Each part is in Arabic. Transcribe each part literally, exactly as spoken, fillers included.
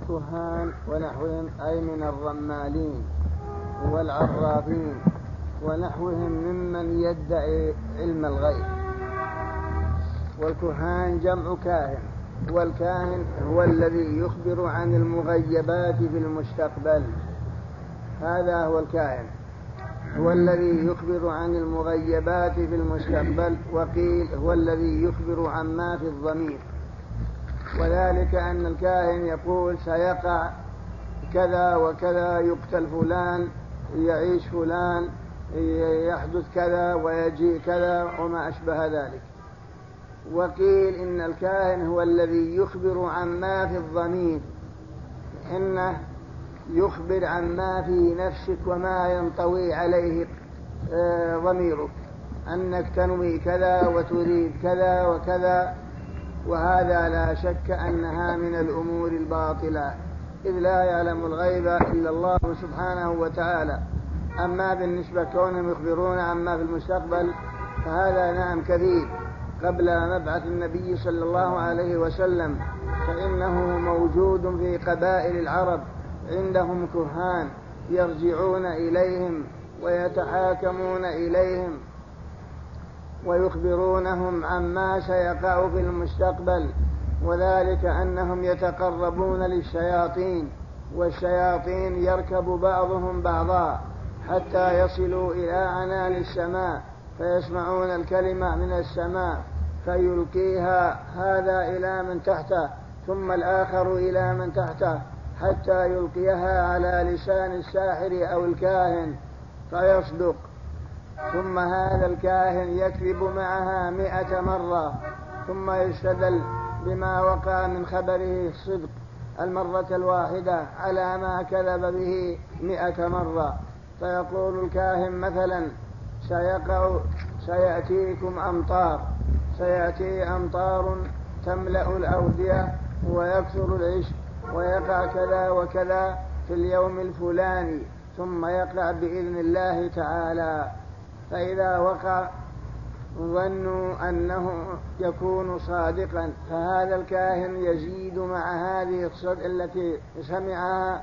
الكهان ونحوهم أي من الرمالين والعرافين ونحوهم ممن يدعي علم الغيب. والكهان جمع كاهن، والكاهن هو الذي يخبر عن المغيبات في المستقبل. هذا هو الكاهن، هو الذي يخبر عن المغيبات في المستقبل. وقيل هو الذي يخبر عما في الضمير، وذلك أن الكاهن يقول سيقع كذا وكذا، يقتل فلان، يعيش فلان، يحدث كذا ويجيء كذا وما أشبه ذلك. وقيل إن الكاهن هو الذي يخبر عما في الضمير، إنه يخبر عما في نفسك وما ينطوي عليه ضميرك، أنك تنوي كذا وتريد كذا وكذا، وهذا لا شك أنها من الأمور الباطلة، إذ لا يعلم الغيب إلا الله سبحانه وتعالى. أما بالنسبة كونهم يخبرون عما في المستقبل فهذا نعم كثير. قبل مبعث النبي صلى الله عليه وسلم فإنه موجود في قبائل العرب، عندهم كهان يرجعون إليهم ويتحاكمون إليهم ويخبرونهم عما سيقع في المستقبل، وذلك أنهم يتقربون للشياطين، والشياطين يركب بعضهم بعضا حتى يصلوا إلى عنان السماء فيسمعون الكلمة من السماء فيلقيها هذا إلى من تحته ثم الآخر إلى من تحته حتى يلقيها على لسان الساحر أو الكاهن فيصدق، ثم هذا الكاهن يكذب معها مئة مرة ثم يستدل بما وقع من خبره الصدق المرة الواحدة على ما كذب به مئة مرة. فيقول الكاهن مثلا سيقع سيأتيكم أمطار، سيأتي أمطار تملأ الأودية ويكثر العش ويقع كذا وكذا في اليوم الفلاني، ثم يقع بإذن الله تعالى. فإذا وقع ظنوا أنه يكون صادقا، فهذا الكاهن يزيد مع هذه الصدق التي سمعها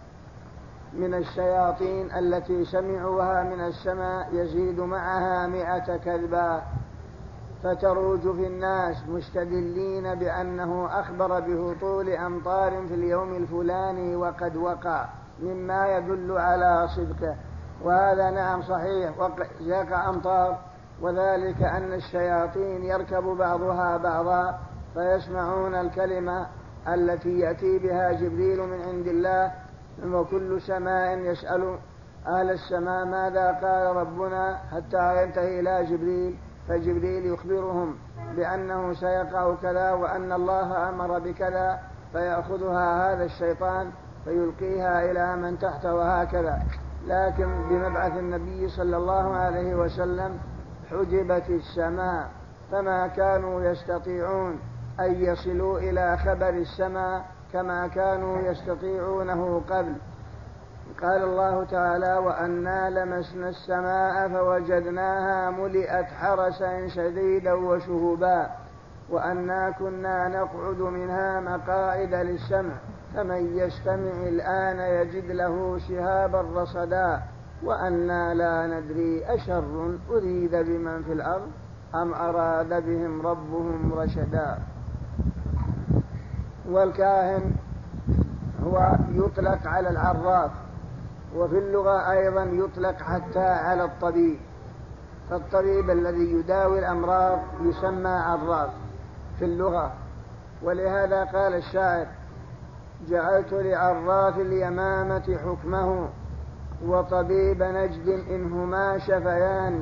من الشياطين التي سمعوها من السماء، يزيد معها مئة كذبة، فتروج في الناس مستدلين بأنه أخبر بهطول أمطار في اليوم الفلاني وقد وقع، مما يدل على صدقه. وهذا نعم صحيح، يقع أمطار، وذلك أن الشياطين يركب بعضها بعضا فيسمعون الكلمة التي يأتي بها جبريل من عند الله، وكل سماء يسأل أهل السماء ماذا قال ربنا حتى ينتهي إلى جبريل، فجبريل يخبرهم بأنه سيقع كذا وأن الله أمر بكذا، فيأخذها هذا الشيطان فيلقيها إلى من تحته وهكذا. لكن بمبعث النبي صلى الله عليه وسلم حجبت السماء، فما كانوا يستطيعون أن يصلوا إلى خبر السماء كما كانوا يستطيعونه قبل. قال الله تعالى وأنا لمسنا السماء فوجدناها ملئت حرسا شديدا وشهبا وأنا كنا نقعد منها مقاعد للسمع فمن يستمع الآن يجد له شهابا رصدا وأنا لا ندري أشر أريد بمن في الأرض أم أراد بهم ربهم رشدا. والكاهن هو يطلق على العراف، وفي اللغة أيضا يطلق حتى على الطبيب، فالطبيب الذي يداوي الأمراض يسمى عراف في اللغة. ولهذا قال الشاعر جعلت لعراف اليمامة حكمه وطبيب نجد إنهما شفيان.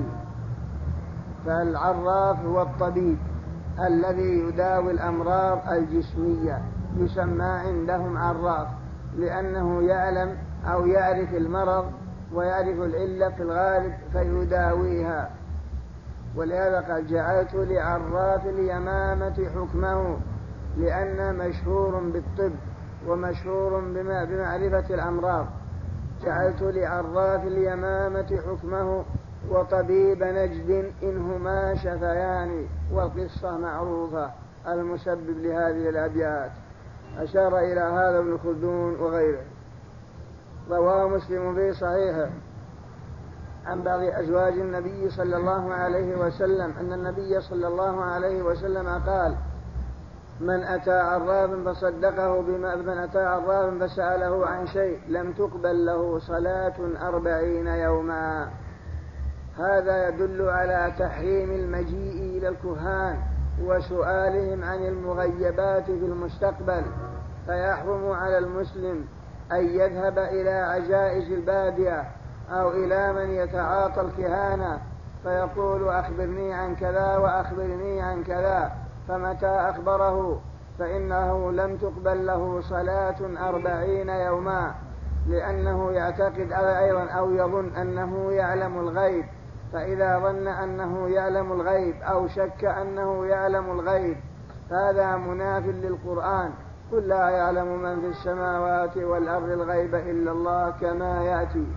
فالعراف هو الطبيب الذي يداوي الأمراض الجسمية، يسمى عندهم عراف لأنه يعلم أو يعرف المرض ويعرف العلة في الغالب فيداويها. ولهذا قال جعلت لعراف اليمامة حكمه، لأن مشهور بالطب ومشهور بمعرفة الأمراض. جعلت لعراف اليمامة حكمه وطبيب نجد إنهما شفيان. والقصة معروفة المسبب لهذه الأبيات. أشار إلى هذا ابن خلدون وغيره. رواه مسلم في صحيحه عن بعض أزواج النبي صلى الله عليه وسلم أن النبي صلى الله عليه وسلم قال: من أتى عرافا فصدقه بما من أتى عرافا فسأله عن شيء لم تقبل له صلاة أربعين يوما. هذا يدل على تحريم المجيء إلى الكهان وسؤالهم عن المغيبات في المستقبل، فيحرم على المسلم أن يذهب إلى عجائز البادية أو إلى من يتعاطى الكهانة فيقول: أخبرني عن كذا وأخبرني عن كذا، فمتى أخبره فإنه لم تقبل له صلاة أربعين يوما، لأنه يعتقد أيضا أو يظن أنه يعلم الغيب، فإذا ظن أنه يعلم الغيب أو شك أنه يعلم الغيب هذا مناف للقرآن: قل لا يعلم من في السماوات والأرض الغيب إلا الله، كما يأتي.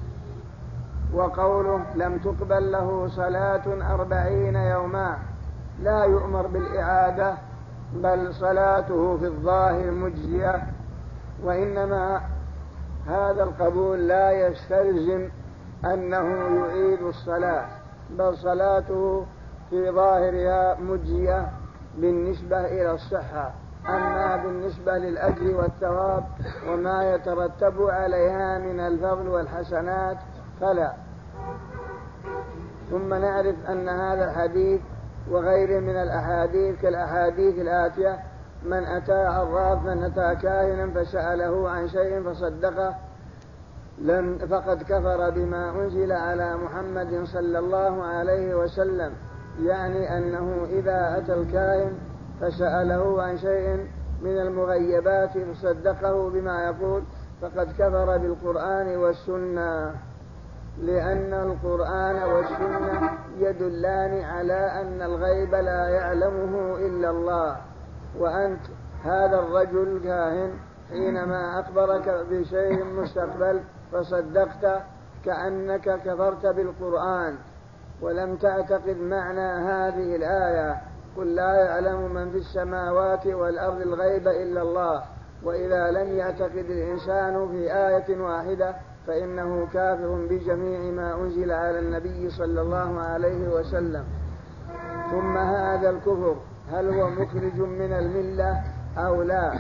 وقوله لم تقبل له صلاة أربعين يوما لا يؤمر بالإعادة، بل صلاته في الظاهر مجزية، وإنما هذا القبول لا يستلزم أنه يعيد الصلاة، بل صلاته في ظاهرها مجزية بالنسبة إلى الصحة. أما بالنسبة للأجر والثواب وما يترتب عليها من الفضل والحسنات فلا. ثم نعرف أن هذا الحديث وغيره من الأحاديث كالأحاديث الآتية: من أتى عراف من أتى كاهنا فسأله عن شيء فصدقه لم فقد كفر بما أنزل على محمد صلى الله عليه وسلم، يعني أنه إذا أتى الكاهن فسأله عن شيء من المغيبات فصدقه بما يقول فقد كفر بالقرآن والسنة، لأن القرآن والسنة يدلان على أن الغيب لا يعلمه إلا الله. وأنت هذا الرجل الكاهن حينما أخبرك بشيء مستقبل فصدقت كأنك كفرت بالقرآن ولم تعتقد معنى هذه الآية: قل لا يعلم من في السماوات والأرض الغيب إلا الله. وإذا لم يعتقد الإنسان في آية واحدة فإنه كافر بجميع ما أنزل على النبي صلى الله عليه وسلم. ثم هذا الكفر هل هو مخرج من الملة أو لا؟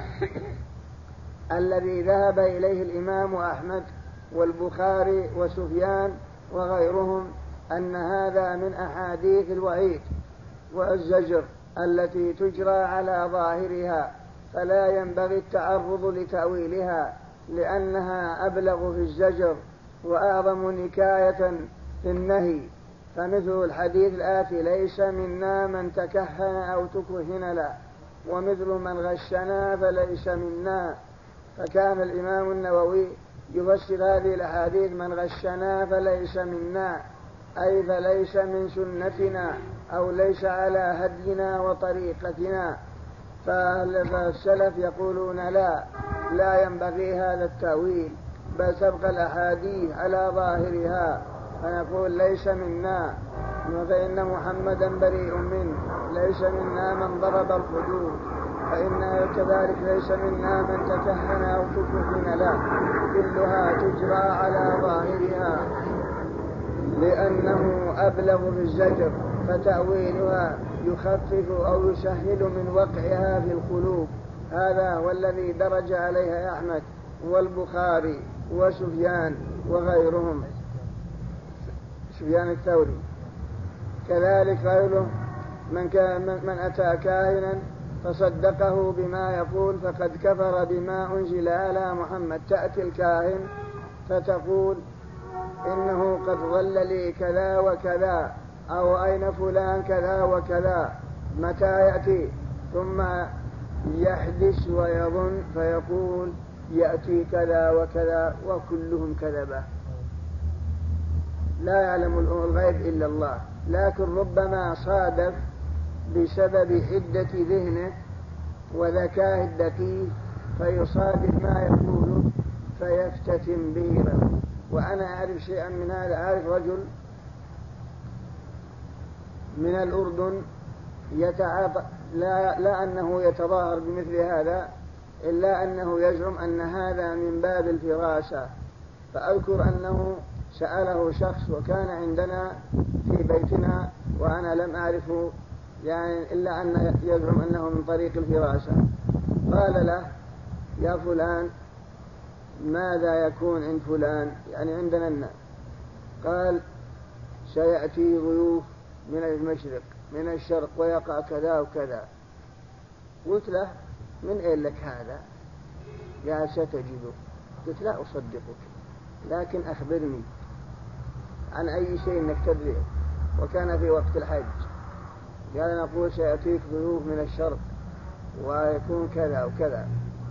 الذي ذهب إليه الإمام أحمد والبخاري وسفيان وغيرهم أن هذا من أحاديث الوعيد والزجر التي تجرى على ظاهرها، فلا ينبغي التعرض لتأويلها، لأنها أبلغ في الزجر وأعظم نكاية في النهي. فمثل الحديث الآتي: ليس منا من تكهن أو تكهن له، ومثل من غشنا فليس منا. فكان الإمام النووي يفسر هذه الأحاديث: من غشنا فليس منا، أي فليس من سنتنا أو ليس على هدينا وطريقتنا. فالسلف يقولون لا لا ينبغي هذا التأويل، بل تبقى الأحاديث على ظاهرها، فنقول ليس منا، فإن محمدا بريء منه، ليس منا من ضرب الحدود، فإن كذلك ليس منا من تكهن أو تكهن له، كلها تجرى على ظاهرها لأنه أبلغ في الزجر، فتأويلها يخفف أو يسهل من وقعها في القلوب. هذا هو الذي درج عليها أحمد والبخاري وسفيان وغيرهم، سفيان الثوري. كذلك قوله: من, من أتى كاهنا فصدقه بما يقول فقد كفر بما أنزل على محمد. تأتي الكاهن فتقول: إنه قد ظل لي كذا وكذا، أو أين فلان كذا وكذا، متى يأتي؟ ثم يحدث ويظن فيقول يأتي كذا وكذا، وكلهم كذبة. لا يعلم الغيب إلا الله، لكن ربما صادف بسبب حدة ذهنه وذكاه الدقيق فيصادف ما يقول فيفتتن به. وأنا أعرف شيئا من هذا. أعرف رجل من الأردن يتعاطى، لا, لا أنه يتظاهر بمثل هذا، إلا أنه يزعم أن هذا من باب الفراسة. فأذكر أنه سأله شخص وكان عندنا في بيتنا وأنا لم أعرفه يعني إلا أن يزعم أنه من طريق الفراسة. قال له: يا فلان ماذا يكون عند فلان يعني عندنا الناس؟ قال: سيأتي ضيوف من المشرق من الشرق ويقع كذا وكذا. قلت له: من أين لك هذا؟ قال: ستجده. قلت: لا أصدقك، لكن أخبرني عن أي شيء إنك تدري. وكان في وقت الحج. قال: نقول سيأتيك ضيوف من الشرق ويكون كذا وكذا.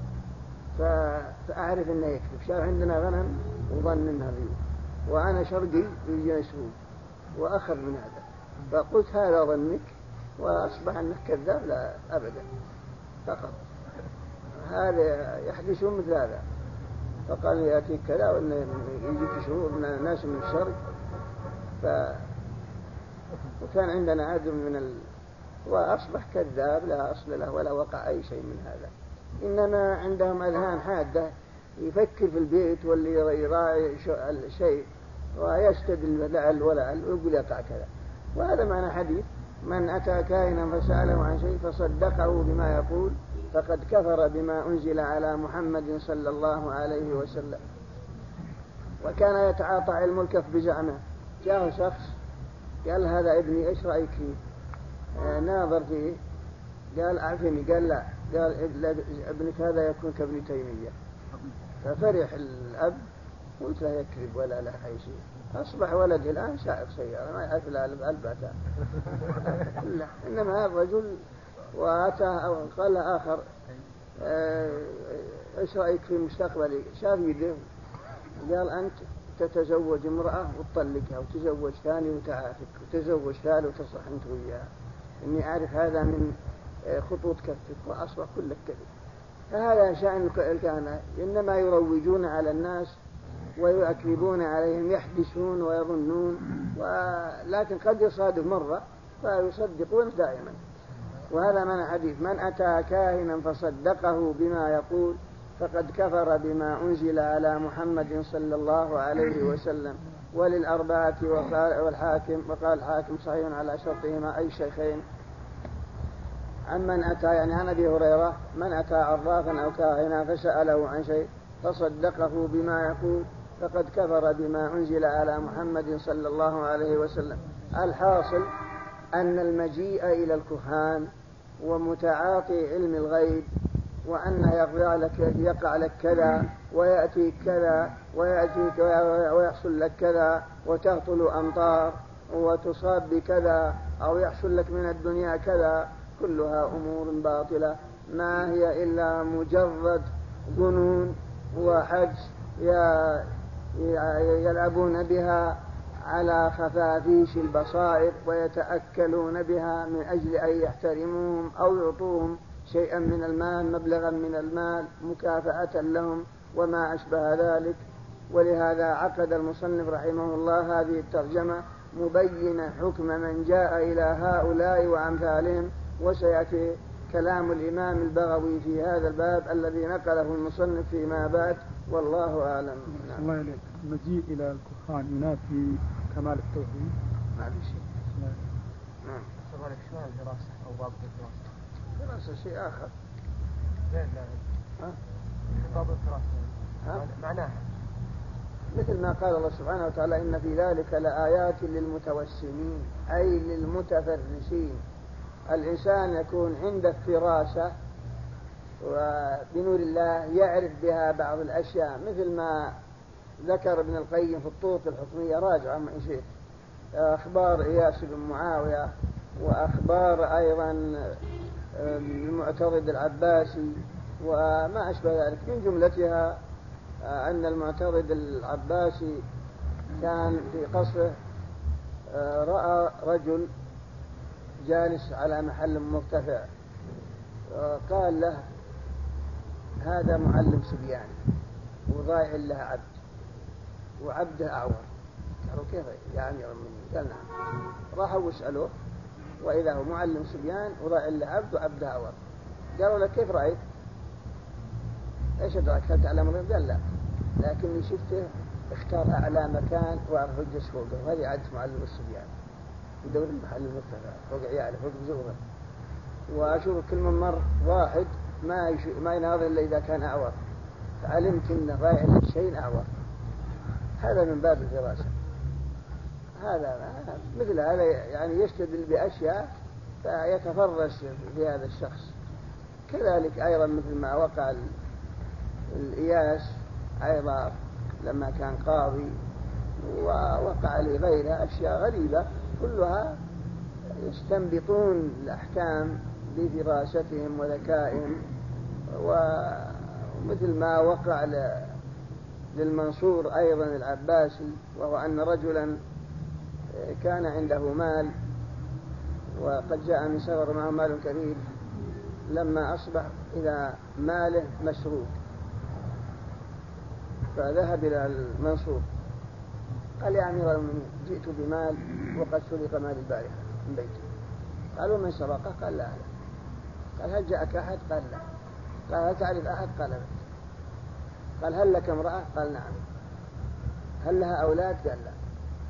فأعرف إنه يكذب. شاف عندنا غنم وظن إنها ضيوف، وأنا شرقي يجي نسوق وأخذ من هذا. فقلت: هذا ظنك، وأصبح أنك كذاب. لا أبدا، فقط هذا يحدثون مثل هذا. فقال: يأتيك كذا وإن يجيك شهور من ناس من الشرق. ف... وكان عندنا عدد من ال... وأصبح كذاب لا أصل له ولا وقع أي شيء من هذا. إنما عندهم أذهان حادة، يفكر في البيت واللي يراعي الشيء ويستدل لعل ولعل ويقول يقع كذا. وهذا معنى حديث: من أتى كاهنا فسأله عن شيء فصدقه بما يقول فقد كفر بما أنزل على محمد صلى الله عليه وسلم. وكان يتعاطى علم الكف بزعمه. جاءه شخص قال: هذا ابني إيش رأيك فيه؟ آه ناظر فيه. قال: أعفني. قال: لا. قال: ابنك هذا يكون كابن تيمية. ففرح الأب. قلت له: يكذب ولا له أي شيء. أصبح ولدي الآن سائق سيارة ما يعرف البتة. لا، إنما هذا الرجل. وأتى قال آخر: إيش رأيك في مستقبلي؟ شاف يده. قال: أنت تتزوج امرأة وتطلقها وتزوج ثاني وتعافك وتزوج ثالث وتصح أنت وياها. إني أعرف هذا من خطوط كفك. وأصبح كل كذب. فهذا شأن الكهنة، إنما يروجون على الناس ويؤكذبون عليهم، يحدثون ويظنون، ولكن قد يصادف مرة فيصدقون دائما. وهذا من حديث: من أتى كاهنا فصدقه بما يقول فقد كفر بما أنزل على محمد صلى الله عليه وسلم. وللأربعة والحاكم. وقال الحاكم: صحيح على شرطهما أي شيخين. عمن أتى يعني عن أبي هريرة: من أتى عرافا أو كاهنا فسأله عن شيء فصدقه بما يقول فقد كفر بما أنزل على محمد صلى الله عليه وسلم. الحاصل أن المجيء إلى الكهان ومتعاطي علم الغيب وأنه يقع لك, يقع لك كذا ويأتيك كذا ويأتيك ويحصل لك كذا وتهطل أمطار وتصاب بكذا أو يحصل لك من الدنيا كذا، كلها أمور باطلة ما هي إلا مجرد ظنون وحجز يلعبون بها على خفافيش البصائر ويتأكلون بها من أجل أن يحترموهم أو يعطوهم شيئا من المال، مبلغا من المال مكافأة لهم وما أشبه ذلك. ولهذا عقد المصنف رحمه الله هذه الترجمة مبين حكم من جاء إلى هؤلاء وأمثالهم. وسيأتي كلام الإمام البغوي في هذا الباب الذي نقله المصنف فيما بعد، والله أعلم. نعم. الله عليك. المجيء إلى الكهان ينافي كمال التوحيد؟ ما في شيء. نعم. سؤالك شو هذه الدراسة أو ضابط الدراسة؟ دراسة شيء آخر. لا لا. ها؟ ضابط الدراسة. معناها مثل ما قال الله سبحانه وتعالى: إن في ذلك لآيات للمتوسمين أي للمتفرسين. الإنسان يكون عنده فراسة وبنور الله يعرف بها بعض الأشياء، مثل ما ذكر ابن القيم في الطرق الحكمية. راجع عن شيء أخبار إياس بن معاوية وأخبار أيضا المعتضد العباسي وما أشبه ذلك. من جملتها أن المعتضد العباسي كان في قصره رأى رجل جالس على محل مرتفع، قال له: هذا معلم صبيان وضايع له عبد وعبده أعور. قالوا: كيف يا أمير المؤمنين؟ قال: نعم. راحوا واسألوه وإذا هو معلم صبيان وضايع له عبد وعبده أعور. قالوا له: كيف رأيت؟ ايش ادراك هل تعلم الغيب؟ قال لا، لكني شفته اختار اعلى مكان واعرف الجس فوقه، وهذه عادة معلم الصبيان يدور المحل المرتفع فوق عياله فوق بزوره، واشوف كل من مر واحد ما يش... ما يناظر الا اذا كان اعور، فعلمت انه رايح للشيء اعور. هذا من باب الفراسة. هذا مثل هذا يعني يستدل بأشياء فيتفرس في هذا الشخص. كذلك أيضا مثل ما وقع الإياس أيضا لما كان قاضي ووقع لغيره أشياء غريبة كلها يستنبطون الأحكام بفراستهم وذكائهم. ومثل ما وقع للمنصور أيضا العباسي، وهو أن رجلا كان عنده مال وقد جاء من سفر معه مال كثير، لما أصبح إلى ماله مسروق فذهب إلى المنصور قال يا أمير المؤمنين جئت بمال وقد سرق مال البارحة من بيتي. قالوا من سرقه؟ قال لا. قال هل جاءك أحد؟ قال لا. قال هل تعرف أحد؟ قال لا. قال هل لك امرأة؟ قال نعم. هل لها أولاد؟ قال لا.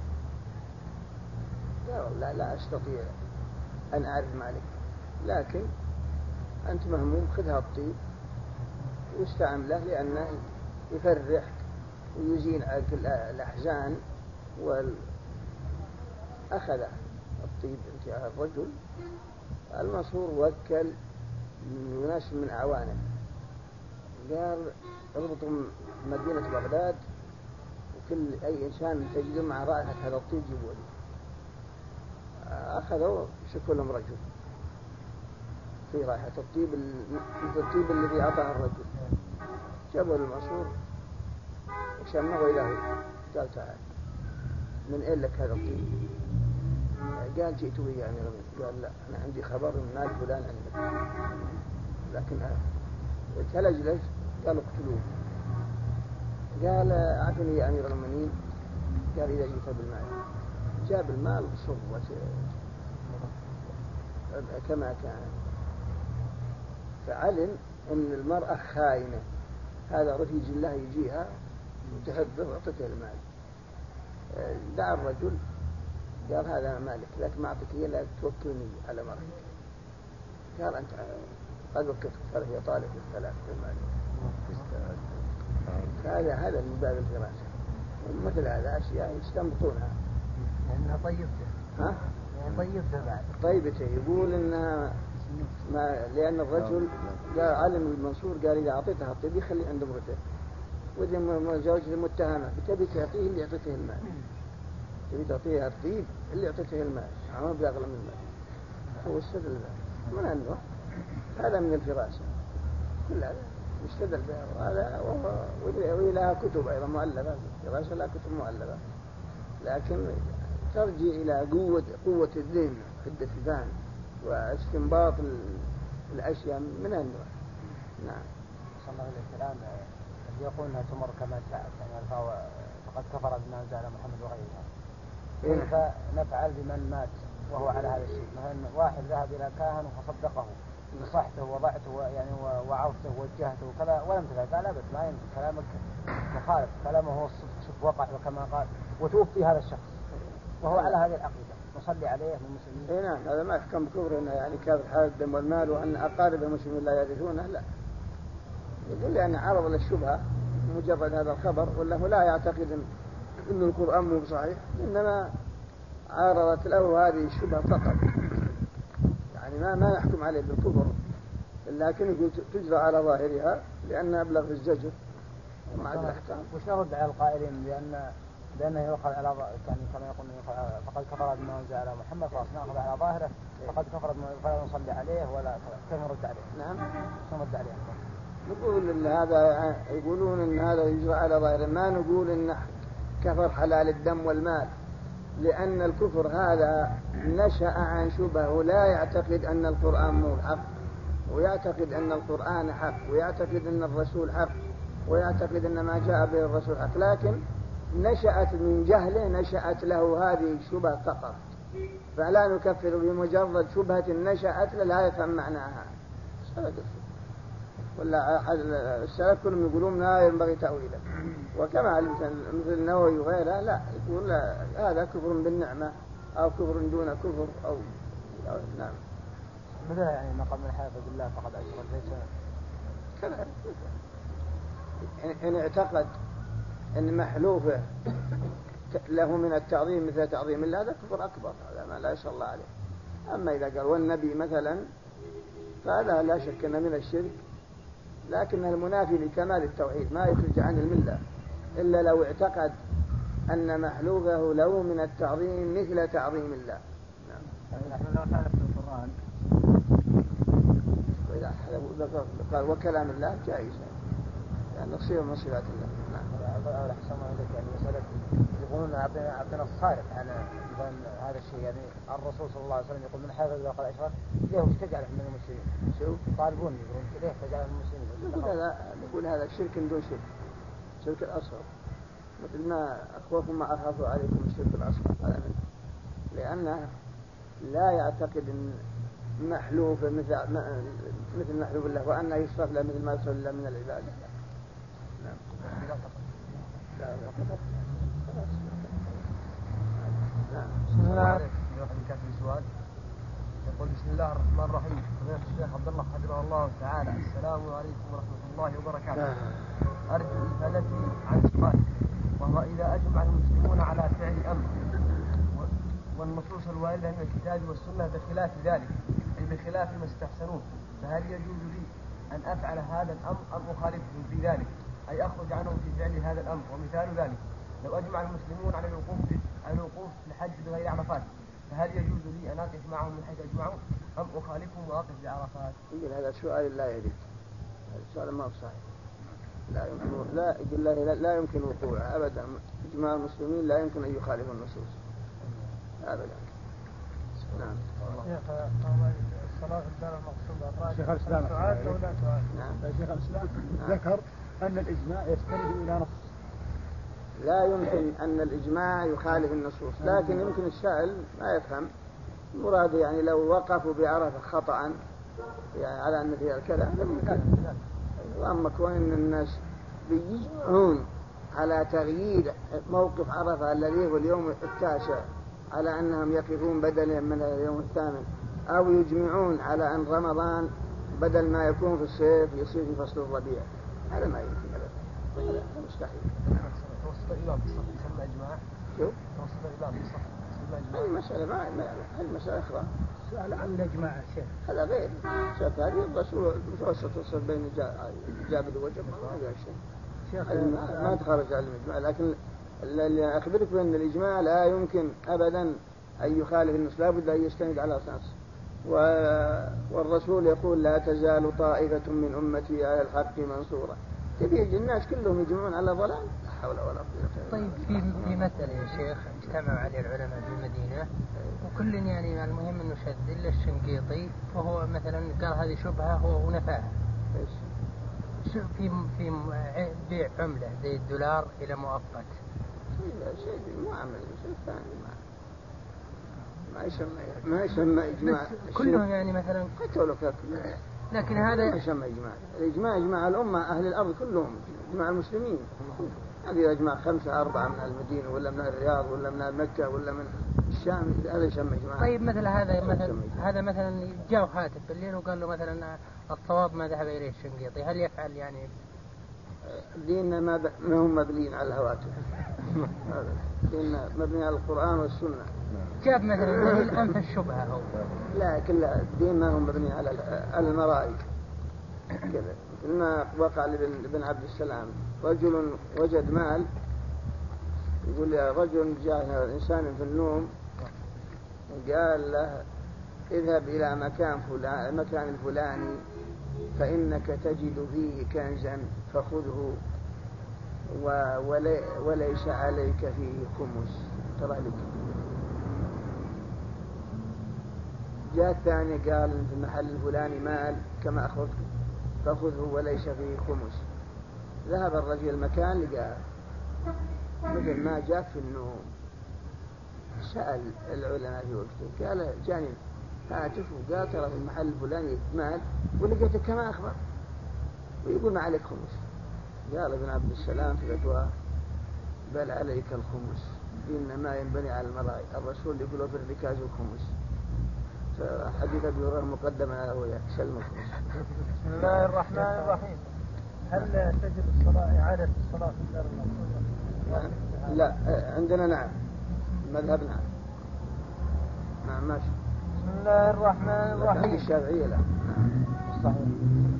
قال والله لا أستطيع أن أعرف مالك، لكن أنت مهموم خذها الطيب واستعمله لأنه يفرح ويزين الأحزان. وأخذ الطيب انتهى الرجل. المنصور وكل ناس من أعوانه قال اضبطوا مدينة بغداد وكل أي إنسان تجد مع رائحة هذا الطيب جيبوا لي. أخذوا شكوا لهم رجل في رائحة الطيب الطيب الذي أعطاه الرجل، جابوا المنصور وشمه إليه قال تعال من أين لك هذا الطيب؟ قال جئت به يا أمير المؤمنين. قال لا أنا عندي خبر من مال فلان عندك، لكن ثلاث جلس قالوا اقتلوه. قال أعطني يا أمير المؤمنين. قال إذا جئت بالمال. جاب المال صبوة كما كان، فعلم أن المرأة خاينة، هذا رفيج الله يجيها وتحبه وأعطته المال. دعا الرجل قال هذا مالك لكن ما أعطيك إياه لا توكلني على مرأتك. قال أنت قد وكلتك فهي طالب الثلاث المال. هذا هذا من باب الفراسة. مثل هذا أشياء يستنبطونها لأنها طيبته. ها؟ يعني طيبته بعد. طيبته يقول إنها ما لأن الرجل قال علم المنصور قال إذا أعطيتها الطيب يخلي عند امرته، وإذا زوجته متهمة بتبي تعطيه اللي يعطيته المال، تبي تعطيها الطيب اللي يعطيته المال، ما بيغلى من المال. هو استدل من أنه هذا من الفراسة. كل هذا يستدل به. هذا ولها كتب أيضا مؤلفة الفراسة، لها كتب مؤلفة، لكن ترجع إلى قوة قوة الذهن حدة الذهن واستنباط الأشياء من النوع. نعم. صلى الله عليه وسلم يقول أنها تمر كما شاءت، يعني فهو فقد كفر بما أنزل على محمد وغيرها. كيف نفعل بمن مات وهو على هذا الشيء؟ مثلا واحد ذهب إلى كاهن فصدقه نصحته ووضعته يعني وعظته ووجهته وكذا ولم تفعل، قال أبد ما ينفع كلامك مخالف، كلامه هو الصدق، شوف وقع وكما قال وتوفي هذا الشخص وهو على هذه العقيدة نصلي عليه من المسلمين. اي نعم. هذا ما يحكم بكفر انه يعني كافر حال الدم والمال وان اقارب المسلمين لا يرثونه، لا. يقول لي أنه عرض للشبهة مجرد هذا الخبر، وله لا يعتقد أن القرآن مو صحيح، إنما عارضت له هذه الشبهة فقط، يعني ما ما يحكم عليه بالكفر، لكن يقول تجرى على ظاهرها لأن أبلغ في الزجر ومع الأحكام. وش نرد على القائلين بأن بأنه يؤخذ على يعني كما يقول فقد كفر بما أنزل على محمد خلاص نأخذ على ظاهره، فقد كفر بما فلا نصلي عليه ولا كيف نرد عليه؟ نعم. شو نرد عليه؟ نقول إن هذا يقولون إن هذا يجرى على ظاهره، ما نقول إن كفر حلال الدم والمال، لأن الكفر هذا نشأ عن شبهه، ولا يعتقد أن القرآن مو حق، ويعتقد أن القرآن حق، ويعتقد أن الرسول حق، ويعتقد أن ما جاء به الرسول حق، لكن نشأت من جهله، نشأت له هذه الشبهة فقط، فلا نكفر بمجرد شبهة نشأت لا يفهم معناها. ولا السلف كلهم يقولون لا ينبغي تأويله. وكما مثل النووي وغيره لا يقول لا هذا كفر بالنعمة أو كفر دون كفر أو, أو نعم. ماذا يعني ما قال من حافظ الله فقد أشرك ليس كذا إن اعتقد أن محلوفه له من التعظيم مثل تعظيم الله هذا كفر أكبر، هذا ما لا يصلى عليه. أما إذا قال والنبي مثلا فهذا لا شك أنه من الشرك، لكنه المنافي لكمال التوحيد ما يخرج عن الملة إلا لو اعتقد أن محلوفه له من التعظيم مثل تعظيم الله. نعم. نحن لو كان في القرآن وإذا قال وكلام الله جائز يعني نصير من صفات الله. نعم. أولا حسن الله عليك يعني مسألة يقولون أعطينا أعطينا الصارف عن مثلا هذا الشيء، يعني الرسول صلى الله عليه وسلم يقول من حافظ الله قال أشرك ليه وش تجعله من المسلمين؟ شو طالبون يقولون ليه تجعله من المسلمين؟ نقول هذا نقول هذا شرك دون شرك، شرك الأصغر مثل ما أخوكم ما أخافوا عليكم الشرك الأصغر، هذا منه لأنه لا يعتقد أن محلوف مثل مثل محلوف الله وأنه يصرف له مثل ما يصرف له من العباد. نعم. لا لا نعم. بسم الله عليكم. كاتب سؤال يقول بسم الله الرحمن الرحيم. فضيلة الشيخ عبد الله حفظه الله تعالى، السلام عليكم ورحمة الله وبركاته. أرجو إفادتي عن سؤال، وهو إذا أجمع المسلمون على فعل أمر والنصوص الواردة من الكتاب والسنة بخلاف ذلك أي بخلاف ما استحسنوه، فهل يجوز لي أن أفعل هذا الأمر أم أخالفهم في ذلك أي أخرج عنهم في فعل هذا الأمر؟ ومثال ذلك لو أجمع المسلمون على الوقوف على الوقوف للحج بغير عرفات، فهل يجوز لي أن أقف معهم من حيث أجمعوا أم أخالفهم وأقف بعرفات؟ يقول هذا سؤال لا يريد، هذا سؤال ما هو صحيح، لا يمكن لا يقول لا, لا, لا يمكن وقوعه أبدا. إجماع المسلمين لا يمكن أن يخالفوا النصوص أبدا. نعم. الصلاة الدار المقصودة شيخ الإسلام سؤال ولا سؤال؟ نعم. شيخ الإسلام ذكر أن الإجماع يستند إلى نص. لا يمكن أن الإجماع يخالف النصوص، لكن يمكن السائل ما يفهم مراد، يعني لو وقفوا بعرفة خطأ يعني على أن فيها كذا ممكن. وأما كون أن الناس بيجمعون على تغيير موقف عرفة الذي هو اليوم التاسع على أنهم يقفون بدلا من اليوم الثامن، أو يجمعون على أن رمضان بدل ما يكون في الصيف يصير في فصل الربيع، هذا ما يمكن أبدا، هذا مستحيل. توسط الإمام بالصف يسمى إجماع؟ شو؟ توسط الإمام بالصف يسمى إجماع؟ هذه مسألة ما ما المسألة أخرى. سؤال عن الإجماع شيخ. هذا غير شوف هذه الرسول متوسط الصف بين جابر وجبر هذا شيء. شيخ ما تخرج عن الإجماع، لكن اللي أخبرك بأن الإجماع لا يمكن أبدا أن يخالف النص، لا بد أن يستند على أساس. والرسول يقول لا تزال طائفة من أمتي على الحق منصورة، تبيج الناس كلهم يجمعون على ضلال، لا حول ولا قوة إلا بالله. طيب في في مسألة يا شيخ اجتمعوا عليه العلماء في المدينة وكل يعني المهم إنه شد إلا الشنقيطي، وهو مثلا قال هذه شبهة هو ونفاها. إيش؟ شو في في بيع عملة زي الدولار إلى مؤقت. شيء شيء معاملة شيء ثاني ما ما يسمى ما يسمى إجماع. كلهم يعني مثلا قتلوا كذا. لكن هذا ما يسمى إجماع. الإجماع إجماع الأمة أهل الأرض كلهم، إجماع المسلمين. هذه إجماع خمسة أربعة من المدينة ولا من الرياض ولا من مكة ولا من الشام، هذا يسمى إجماع. طيب مثل هذا مثلا هذا مثلا جاء هاتف بالليل وقال له مثلا الصواب ما ذهب إليه الشنقيطي، هل يفعل يعني؟ ديننا ما ب... ما هم مبنيين على الهواتف. ديننا مبني على القرآن والسنة. جاب مثلا دليل أنف الشبهة هو. لا كلها الدين ما هم مبني على على المرائي كذا. مثل ما وقع لابن عبد السلام، رجل وجد مال، يقول يا رجل جاء إنسان في النوم قال له اذهب إلى مكان فلان مكان الفلاني فإنك تجد فيه كنزا فخذه ولي وليس عليك فيه خمس، ترى لك. جاء الثاني قال في المحل الفلاني مال كما أخذت فخذه وليس فيه خمس. ذهب الرجل المكان لقاه مثل ما جاء في النوم، سأل العلماء في وقته قال جاني هاتف وقال ترى في المحل الفلاني مال ولقيته كما أخبر. ويقول ما عليك خمس. قال ابن عبد السلام في فتواه بل عليك الخمس إنما ينبني على المرأي. الرسول يقول في الركاز الخمس. فحديث أبي هريرة مقدم على رؤيا سلم الخمس. بسم الله الرحمن الرحيم. هل تجب الصلاة إعادة الصلاة في الدار المقصودة؟ لا عندنا نعم مذهب نعم نعم ماشي. بسم الله الرحمن الرحيم. الشافعية لا صحيح.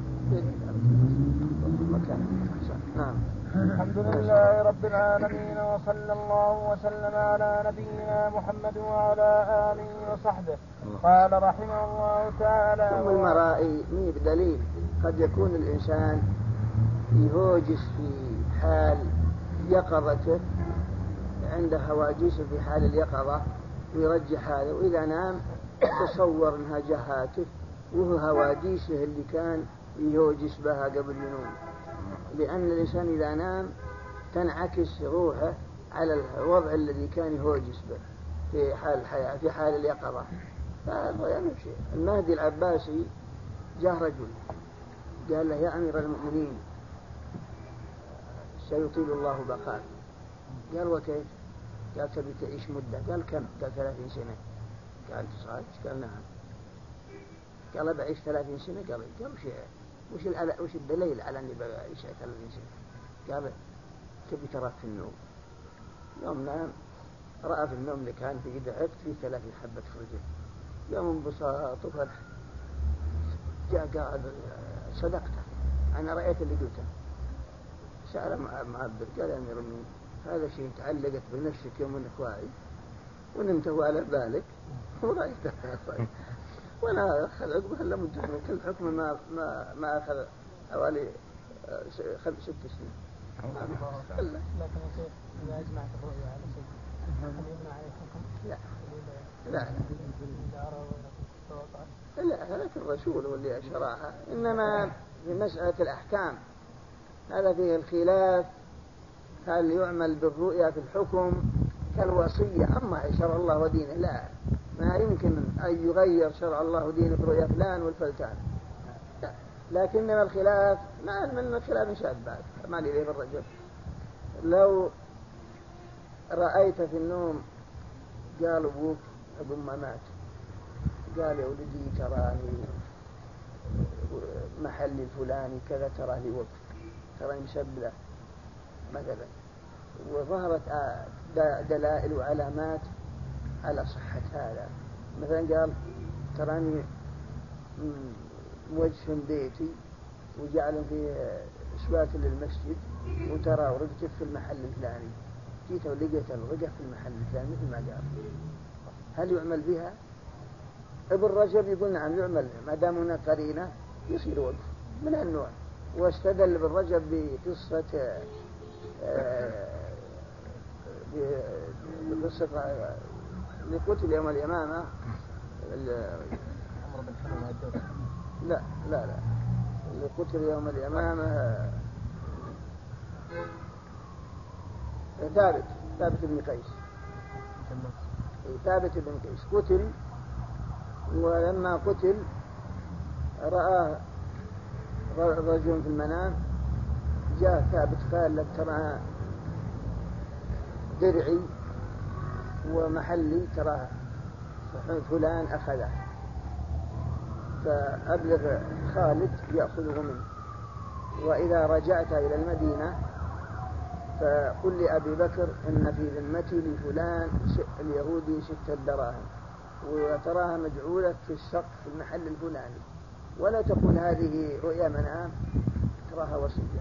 مكان نعم. الحمد لله رب العالمين وصلى الله وسلم على نبينا محمد وعلى آله وصحبه. قال رحمه الله تعالى ثم المرائي مي بدليل قد يكون الإنسان يهوجس في حال يقظته عند هواجس في حال اليقظة ويرجح هذا، وإذا نام تصور أنها جهاته وهو هواجيسه اللي كان يهوجس بها قبل ينوم، لأن الإنسان إذا نام تنعكس روحه على الوضع الذي كان يهوجس به في حال الحياة في حال اليقظة. فهذا يعني شيء. المهدي العباسي جاء رجل قال له يا أمير المؤمنين سيطيل الله بقاك. قال وكيف؟ قال تبي تعيش مدة. قال كم؟ قال ثلاثين سنة. قال تصعد؟ قال نعم. قال بعيش ثلاثين سنة. قال قال وش وش وش الدليل على أني بعيش ثلاثين سنة؟ قال تبي تراك في النوم. يوم نام رأى في النوم اللي كان في يده عقد فيه ثلاثين حبة فرجة. يوم انبساط وفرح جاء قاعد صدقته أنا رأيت اللي قلته. سأل معبر قال يا أمير المؤمنين هذا شيء تعلقت بنفسك يوم انك واعي ونمت على ذلك ورأيته وانا اخذ عقبه الا مدة من كل حكم ما ما ما اخذ حوالي خمس ست سنين. لكن يا شيخ اذا اجمعت الرؤيا على شيء هل يمنع عليه حكم؟ لا لا لا هذاك الرسول هو اللي شرعها، انما في مسألة الاحكام هذا فيه الخلاف هل يعمل بالرؤيا في الحكم كالوصية أما شرع الله ودينه. لا ما يمكن أن يغير شرع الله ودينه برؤيا فلان والفلتان. لا لكنما الخلاف ما من الخلاف شاذ بعد ما لي ذي بالرجل. لو رأيت في النوم قال أبوك أبو ما مات قال يا ولدي تراني محل الفلاني كذا ترى لي وقف ترى مسبلة مثلا وظهرت دلائل وعلامات على صحة هذا. مثلا قال تراني موجه بيتي وجعل فيه إسوات للمسجد وترى ورقتك في المحل الفلاني جيت ولقيت الرقة في المحل الفلاني مثل ما قال. هل يعمل بها؟ ابن رجب يقول نعم يعمل ما دام هناك قرينة يصير وقف من النوع. واستدل ابن رجب بقصة بقصة لقتل يوم اليمامة لا لا لا لقتل يوم اليمامة ثابت ثابت بن قيس ثابت بن قيس قتل، ولما قتل رآه رجل في المنام جاء ثابت قال لك ترى درعي ومحلي ترى فلان أخذه فأبلغ خالد يأخذه منه، وإذا رجعت إلى المدينة فقل لأبي بكر إن في ذمتي لفلان اليهودي ستة دراهم وتراها مجعولة في السقف في المحل الفلاني، ولا تقول هذه رؤيا منام تراها وصية.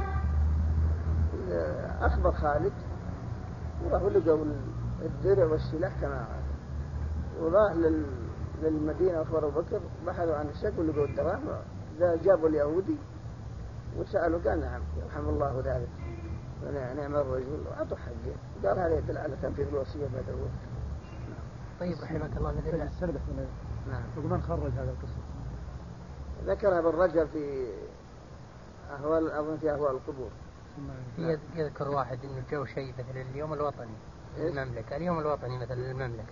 أخبر خالد وراحوا لقوا الدرع والسلاح كما وراح للمدينة أخبر أبو بكر بحثوا عن السقف ولقوا الدراهم جابوا اليهودي وسألوا قال نعم رحم الله ذلك ونعم الرجل وأعطوا حقه. قال هذا يدل على تنفيذ الوصية بعد الوقت. طيب رحمك الله مثل السربح نعم ومن خرج هذا القصة ذكرها ابن رجب في أهوال أظن في أهوال القبور. يذكر واحد إنه جو شيء مثل اليوم الوطني للمملكة اليوم الوطني مثل المملكة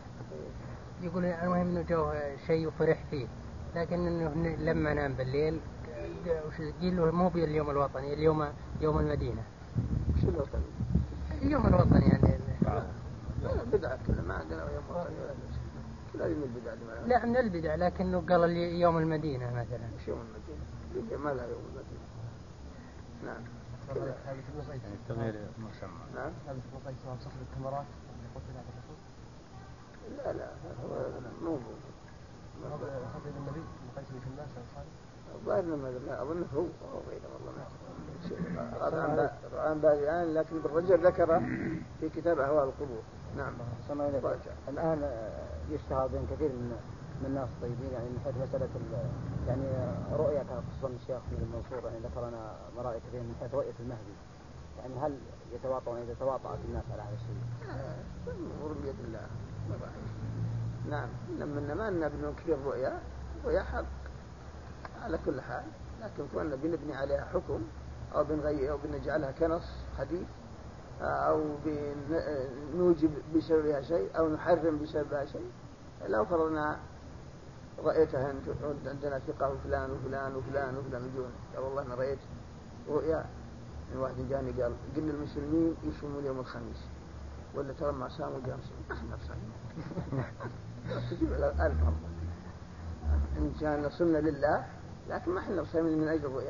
يقول المهم إنه جو شيء وفرح فيه، لكن إنه لما نام بالليل وش قيل له مو باليوم الوطني اليوم يوم المدينة. وش الوطني؟ اليوم الوطني يعني بدعة كله ما عندنا يوم وطني ولا شيء. كلها من البدع. لا من البدع لكنه قال يوم المدينة مثلا. وش يوم المدينة؟ ما لها يوم المدينة. نعم. هذا في قيس. التغيير مسمى. نعم. هذا في قيس وهم صاحب الكاميرات اللي قلت له الرسول. لا لا هو مو مو. هذا خطيب النبي قيس بن شماس الأنصاري. الظاهر ما أظن هو أو غيره والله ما أدري. الآن بعد الآن لكن بالرجل ذكره في كتاب أهوال القبور. نعم. الآن يشتهر بين كثير من من الناس الطيبين يعني من حيث مسألة يعني رؤية خصوصا الشيخ من المنصور يعني ذكر لنا مرائي كثير من حيث رؤية المهدي يعني هل يتواطؤون إذا تواطأت الناس على هذا الشيء؟ أمور بيد الله. نعم. لما ما نبني كثير رؤيا رؤيا حق على كل حال لكن كنا بنبني عليها حكم أو بنغير أو بنجعلها كنص حديث أو بنوجب بسببها شيء أو نحرم بسببها شيء. لو فرضنا رأيتها عندنا ثقة فلان وفلان وفلان وفلان يجون قال والله أنا رأيت رؤيا من واحد جاني قال قل المسلمين يصومون يوم الخميس ولا ترى ما صاموا جام صوم احنا بصايم تجيب على ألف مرة إن كان صمنا لله لكن ما احنا بصايمين من أجل رؤيا.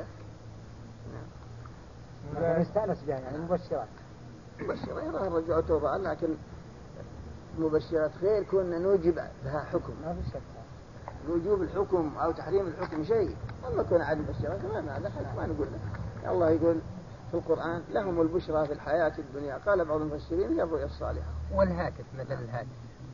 نعم. نستأنس بها يعني مبشرات. مبشرات رجعوا توبة لكن مبشرات خير كنا نوجب لها حكم. ما في شك. وجوب الحكم أو تحريم الحكم شيء الله كنا عاد مبشرات ما هذا ما نقول لك. الله يقول في القرآن لهم البشرى في الحياة الدنيا قال بعض المفسرين هي الرؤيا الصالحة. والهاتف مثل الهاتف.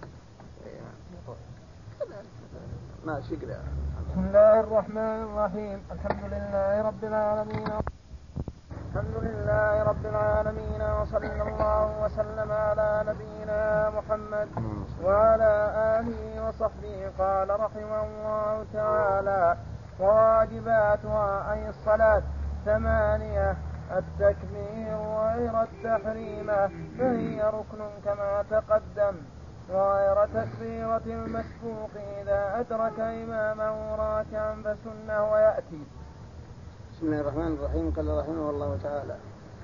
ما شكرا. بسم الله الرحمن الرحيم الحمد لله رب العالمين الحمد لله رب العالمين وصلى الله وسلم على نبينا محمد وعلى آله وصحبه. قال رحمه الله تعالى وواجباتها أي الصلاة ثمانية التكبير غير التحريم فهي ركن كما تقدم وغير تكبيرة المسبوق إذا أدرك إمامه راكعا فسنة ويأتي. بسم الله الرحمن الرحيم. قال رحمه الله تعالى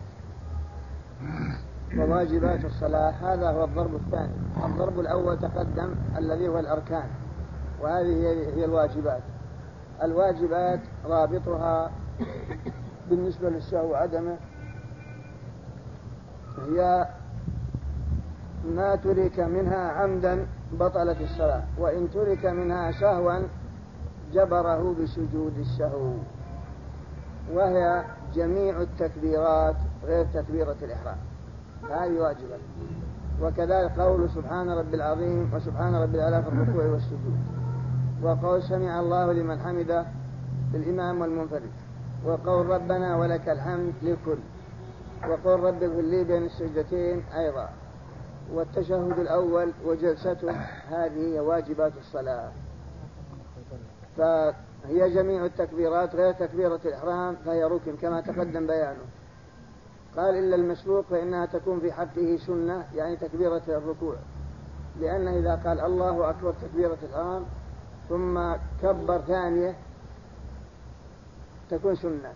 وواجبات الصلاة هذا هو الضرب الثاني. الضرب الأول تقدم الذي هو الأركان وهذه هي الواجبات. الواجبات رابطها بالنسبة للسهو عدمه هي ما ترك منها عمدا بطلت الصلاة وإن ترك منها سهوا جبره بسجود السهو وهي جميع التكبيرات غير تكبيرة الإحرام هذه واجبة. وكذلك قول سبحان رب العظيم وسبحان رب الأعلى في الركوع والسجود وقول سمع الله لمن حمده للإمام والمنفرد وقول ربنا ولك الحمد للكل وقول رب اغفر لي بين السجدتين أيضا والتشهد الأول وجلسته هذه هي واجبات الصلاة. فهي جميع التكبيرات غير تكبيرة الإحرام فهي ركن كما تقدم بيانه. قال إلا المسبوق فإنها تكون في حقه سنة يعني تكبيرة الركوع لأن إذا قال الله أكبر تكبيرة الإحرام ثم كبر ثانية تكون سنة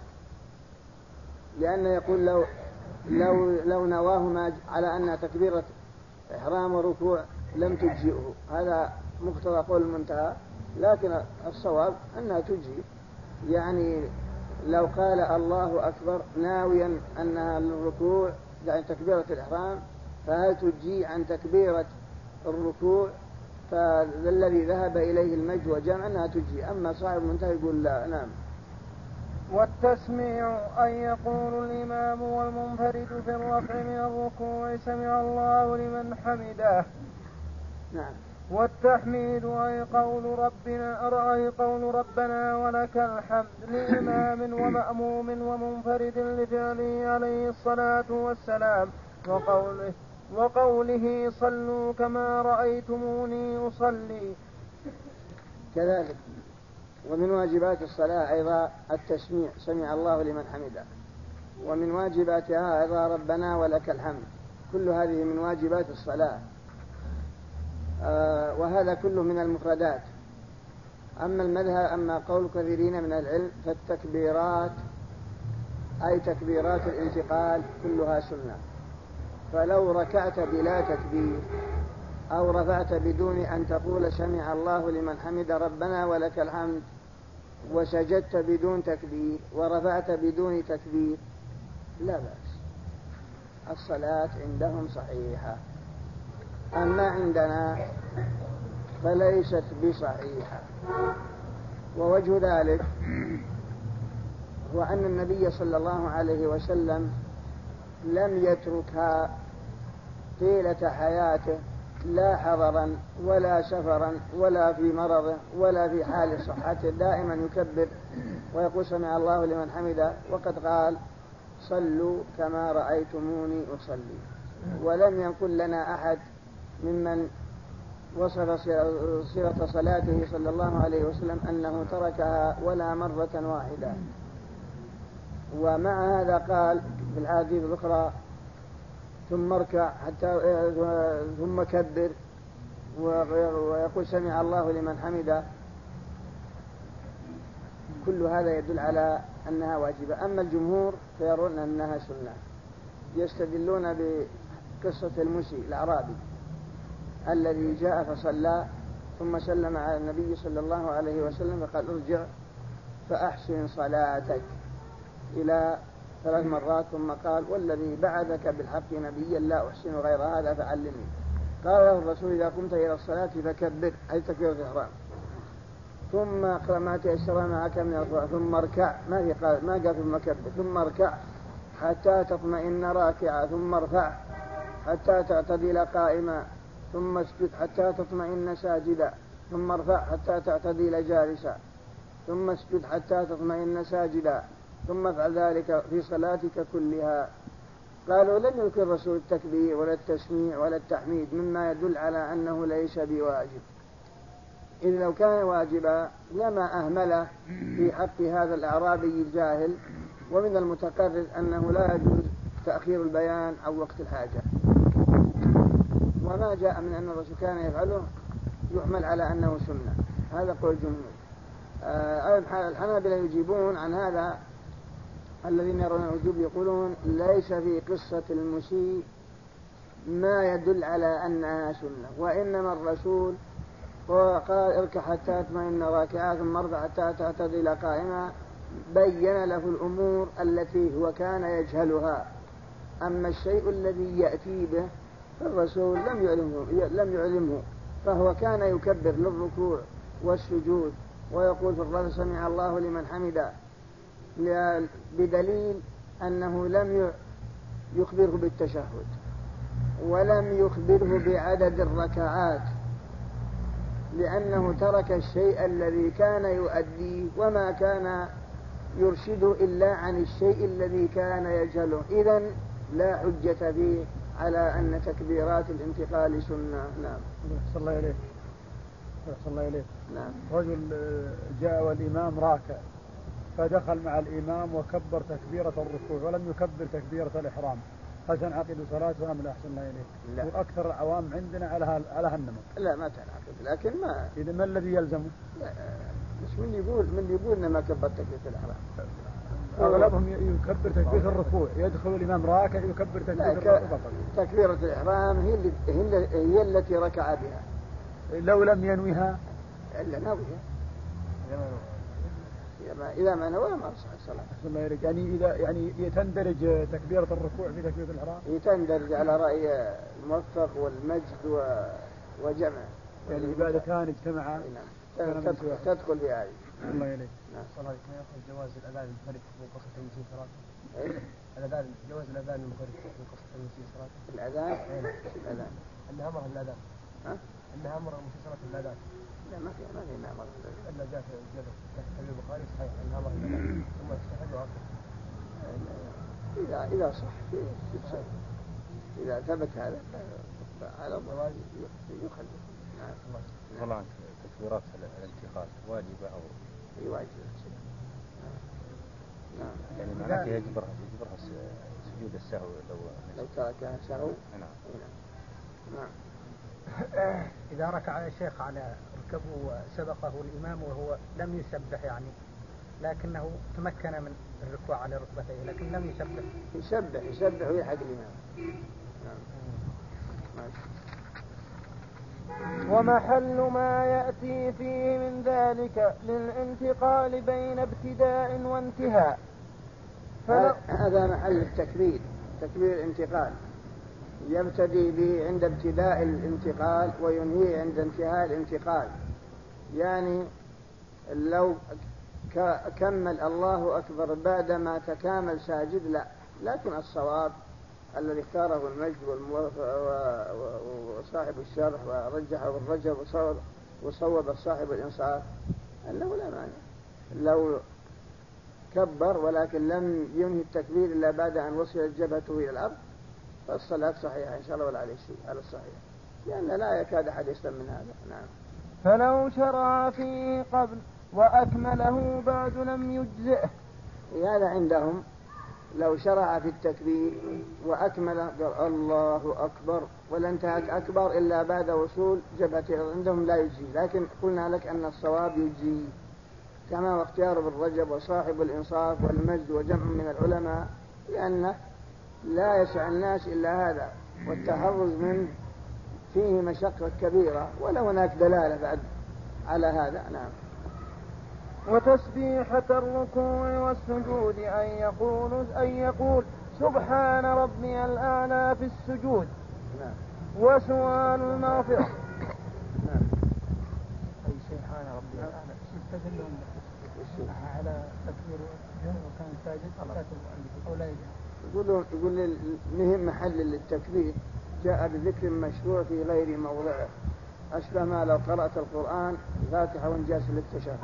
لأن يقول لو لو لو نواهما على أنها تكبيرة إحرام وركوع لم تجزئه. هذا مقتضى قول المنتهى لكن الصواب أنها تجزي يعني لو قال الله أكبر ناويا أنها للركوع يعني تكبيرة الإحرام فهل تجزي عن تكبيرة الركوع فالذي ذهب إليه المجد وجمع أنها تجزي. أما صاحب المنتهى يقول لا. نعم. والتسميع أن يقول الإمام والمنفرد في الرفع من الركوع سمع الله لمن حمده. نعم. والتحميد أي قول ربنا أي قول ربنا ولك الحمد لإمام ومأموم ومنفرد لفعله عليه الصلاة والسلام وقوله وقوله صلوا كما رأيتموني أصلي. كذلك ومن واجبات الصلاة أيضا التسميع سمع الله لمن حمده ومن واجباتها أيضا ربنا ولك الحمد كل هذه من واجبات الصلاة. آه وهذا كله من المفردات. أما المذهب أما قول كثيرين من العلم فالتكبيرات أي تكبيرات الانتقال كلها سنة. فلو ركعت بلا تكبير أو رفعت بدون أن تقول سمع الله لمن حمد ربنا ولك الحمد وسجدت بدون تكبير ورفعت بدون تكبير لا بأس، الصلاة عندهم صحيحة. أما عندنا فليست بصحيحة. ووجه ذلك هو أن النبي صلى الله عليه وسلم لم يتركها طيلة حياته لا حضرا ولا سفرا ولا في مرضه ولا في حال صحته، دائما يكبر ويقول سمع الله لمن حمده، وقد قال صلوا كما رأيتموني أصلي. ولم يقل لنا أحد ممن وصف صفة صلاته صلى الله عليه وسلم أنه تركها ولا مرة واحدة. ومع هذا قال في الحديث الأخرى ثم اركع حتى ثم كبر ويقول سمع الله لمن حمده. كل هذا يدل على أنها واجبة. أما الجمهور فيرون أنها سنة، يستدلون بقصة المسيء الأعرابي الذي جاء فصلى ثم سلم على النبي صلى الله عليه وسلم فقال ارجع فأحسن صلاتك إلى ثلاث مرات، ثم قال والذي بعثك بالحق نبيا لا أحسن غير هذا فعلمني. قال له الرسول إذا قمت إلى الصلاة فكبر أي تكبيرة الإحرام، ثم اقرأ ما تيسر معك من القرآن، ثم اركع، ما في قال ما قال ثم كبر، ثم اركع حتى تطمئن راكعا، ثم ارفع حتى تعتدل قائما، ثم اسجد حتى تطمئن ساجدا، ثم ارفع حتى تعتدل جالسا، ثم اسجد حتى تطمئن ساجدا، ثم افعل ذلك في صلاتك كلها. قالوا لم يذكر الرسول التكبير ولا التسميع ولا التحميد مما يدل على أنه ليس بواجب، إذ لو كان واجبا لما أهمله في حق هذا الأعرابي الجاهل. ومن المتقرر أنه لا يجوز تأخير البيان أو وقت الحاجة، وما جاء من أن الرسول كان يفعله يحمل على أنه سنة. هذا قول الجمهور. آه الحنابلة يجيبون عن هذا الذين يرون الوجوب، يقولون ليس في قصة المسيء ما يدل على أنها سنة، وإنما الرسول قال اركع حتى تطمئن راكعا ثم ارفع حتى تعتدل قائما، بين له الأمور التي هو كان يجهلها. أما الشيء الذي يأتي به فالرسول لم يعلمه, لم يعلمه فهو كان يكبر للركوع والسجود ويقول في الرفع سمع الله لمن حمده، بدليل أنه لم يخبره بالتشهد ولم يخبره بعدد الركعات، لأنه ترك الشيء الذي كان يؤديه وما كان يرشده إلا عن الشيء الذي كان يجهله. إذن لا حجة فيه على أن تكبيرات الانتقال سنة. نعم. صلى الله عليه صلى الله عليه نعم. رجل جاء والإمام راكع فدخل مع الإمام وكبر تكبيرة الركوع ولم يكبر تكبيرة الإحرام، هل تنعقد صلاته أم لا؟ أحسن الله إليك. لا. وأكثر العوام عندنا على على هالنمط. لا ما تنعقد، لكن ما إذا ما الذي يلزمه؟ لا. مش من يقول من يقول إنما كبر تكبيرة الإحرام. أغلبهم يكبر تكبيرة الركوع، يدخل الإمام راكع يكبر تكبيرة الركوع. تكبيرة الإحرام هي اللي هي التي ركع بها. لو لم ينويها إلا نويها. إذا ما نوى ما صح الصلاة. يعني إذا يعني تندرج تكبيرة الركوع في تكبيرة الإحرام؟ تندرج على رأي الموفق والمجد وجمع. يعني عبادتان اجتمعا. نعم. تدخل في هذه. الله يليك. نعم. صلاة ما يأخذ جواز الأذان المنفرد من قصة المسيء صلاته. الأذان جواز الأذان المنفرد من قصة المسيء صلاته. الأذان؟ الأذان. أنها أمر الأذان. ها؟ أنها أمر المسيء صلاة الأذان. لا ما في ما في ما أمر الأذان. إلا جاء في تحت البخاري صحيح أنها أمر الأذان ثم استحل وأكل. إذا إذا صح في إذا ثبت هذا على الضوابط يخلد. نعم. والله تكبيرات الانتقال واجبة أو أي واجبة. نعم. يعني معناته يجبرها يجبرها سجود السهو لو لو تركها سهو. نعم. نعم. إذا ركع الشيخ على يركب وسبقه الإمام وهو لم يسبح يعني، لكنه تمكن من الركوع على ركبتيه لكن لم يسبح. يسبح يسبح ويلحق الإمام. ومحل ما يأتي فيه من ذلك للانتقال بين ابتداء وانتهاء. هذا محل التكبير، تكبير الانتقال، يبتدي به عند ابتداء الانتقال وينهي عند انتهاء الانتقال. يعني لو كمل الله أكبر بعدما تكامل ساجد لا، لكن الصواب الذي اختاره المجد وصاحب الشرح ورجحه الرجل وصوب صاحب الإنصاف أنه لا مانع لو كبر ولكن لم ينهي التكبير إلا بعد أن وصلت جبهته إلى الأرض فالصلاة صحيحة إن شاء الله ولا عليه شيء على الصحيح، لأن لا يكاد أحد يسلم من هذا. نعم. فلو شرع فيه قبل وأكمله بعد لم يجزئه. هذا عندهم لو شرع في التكبير وأكمل قال الله أكبر ولا انتهت أكبر إلا بعد وصول جبهته عندهم لا يجزي، لكن قلنا لك أن الصواب يجزي كما واختيار ابن رجب وصاحب الإنصاف والمجد وجمع من العلماء، لأنه لا يسع الناس إلا هذا والتحرز منه فيه مشقة كبيرة، ولا هناك دلالة بعد على هذا. نعم. وتسبيحة الركوع والسجود أن يقول, أن يقول سبحان ربي الأعلى في السجود. نعم. وسؤال المغفرة. نعم. أي سبحان ربي الأعلى استدلهم على تكبير وكان ساجد أو لا يجب. يقولون يقول مهم محل للتكبير جاء بذكر مشروع في غير موضعه أشبه ما لو قرأت القرآن فاتحة وانجاز للتشهد.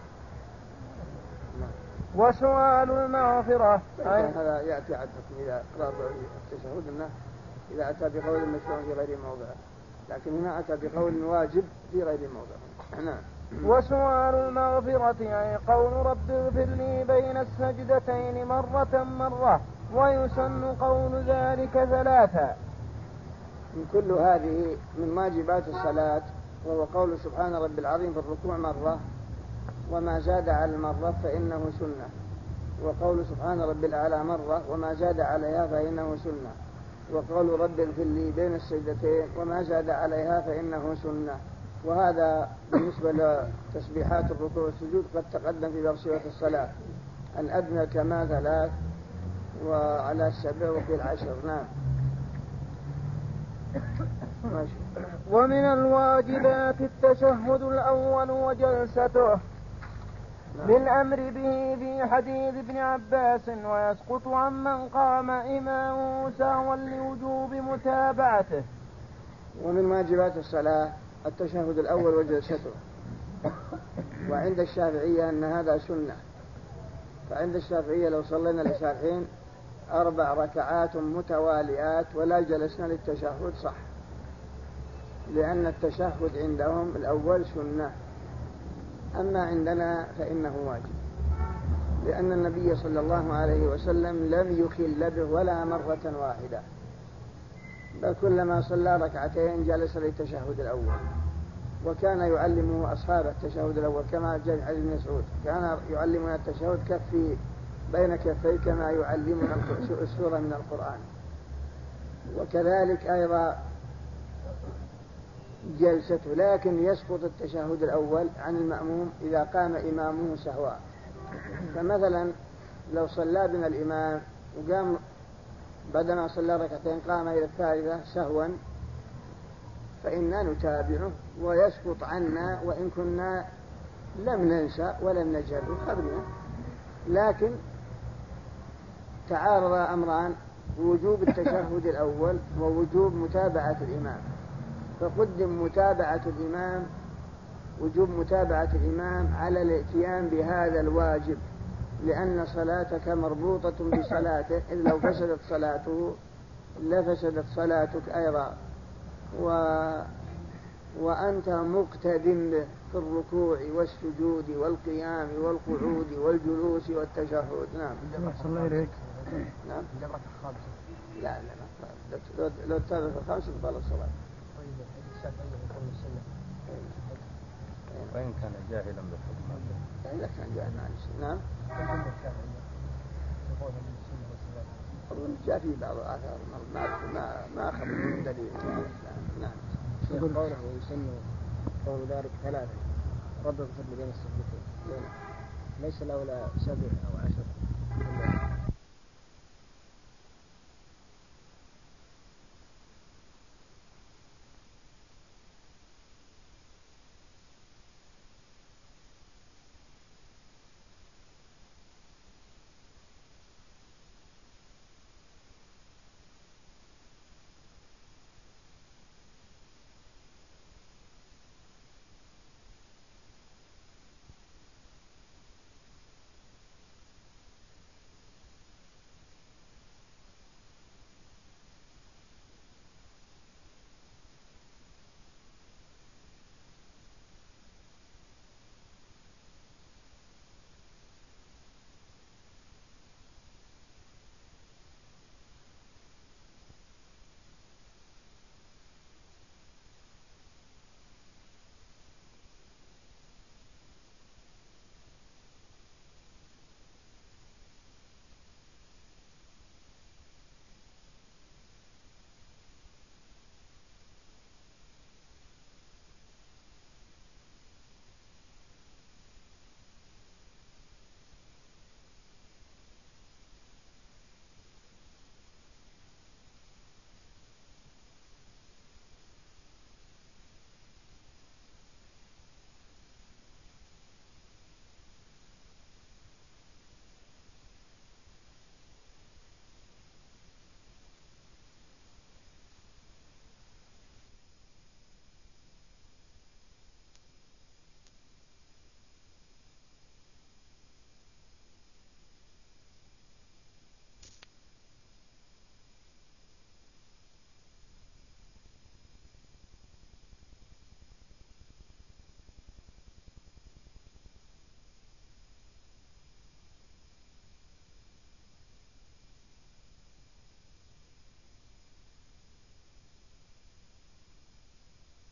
وسؤال المغفرة هذا يأتي عن حكم إذا قرأت التشهد أنه إذا أتى بقول مشروع في غير موضعه، لكن هنا أتى بقول واجب في غير موضعه. نعم. وسؤال المغفرة يعني قول رب اغفر لي بين السجدتين مرة مرة، ويسن قول ذلك ثلاثا. من كل هذه من واجبات الصلاة، وهو قول سبحان رب العظيم في الركوع مرة وما زاد على المرة فإنه سنة، وقول سبحان رب الأعلى مرة وما زاد عليها فإنه سنة، وقول رب اغفر لي بين السجدتين وما زاد عليها فإنه سنة. وهذا بالنسبة لتسبيحات الركوع والسجود قد تقدم في باب صفة الصلاة، الأدنى كما ثلاث وعلى السبع وفي العشر. نعم. ماشي. ومن الواجبات التشهد الأول وجلسته للأمر به في حديث ابن عباس، ويسقط عمن قام إمامه سهوا لوجوب متابعته. ومن واجبات الصلاة التشهد الأول وجلسته، وعند الشافعية أن هذا سنة، فعند الشافعية لو صلينا العشاء أربع ركعات متواليات ولا جلسنا للتشهد صح، لأن التشهد عندهم الأول سنة، أما عندنا فإنه واجب، لأن النبي صلى الله عليه وسلم لم يخل به ولا مرة واحدة، بل كلما صلى ركعتين جلس للتشهد الأول، وكان يعلمه أصحاب التشهد الأول كما جاء في حديث ابن مسعود كان يعلمنا التشهد كفي بين كفي كما يعلمنا السورة من القرآن. وكذلك أيضا جلسته، لكن يسقط التشهد الأول عن المأموم إذا قام إمامه سهوا. فمثلا لو صلى بنا الإمام وقام بعدما صلى ركعتين قام إلى الثالثة سهوا فإننا نتابعه ويسقط عنا وإن كنا لم ننسى ولم نجهل خبرنا، لكن تعارض أمران: وجوب التشهد الأول ووجوب متابعة الإمام، فقدم متابعة الإمام وجوب متابعة الإمام على الاتيان بهذا الواجب، لأن صلاتك مربوطة بصلاته، إذ لو فسدت صلاته لفسدت صلاتك أيضا، و... وأنت مقتد به في الركوع والسجود والقيام والقعود والجلوس والتشهد. نعم. الله إليك. نعم. لا لا لا لو, لو تتابع في الخامس بطل الصلاة. وإن كان جاهلا بالحكم. إذا كان جاهلا عن السنة. نعم. أظن جاء في بعض الآثار ما ما ما أخذ من دليل. نعم. يقول قوله ويسن قول ذلك ثلاثة رب اغفر لي بين السجدتين ليس الأولى سبع أو عشر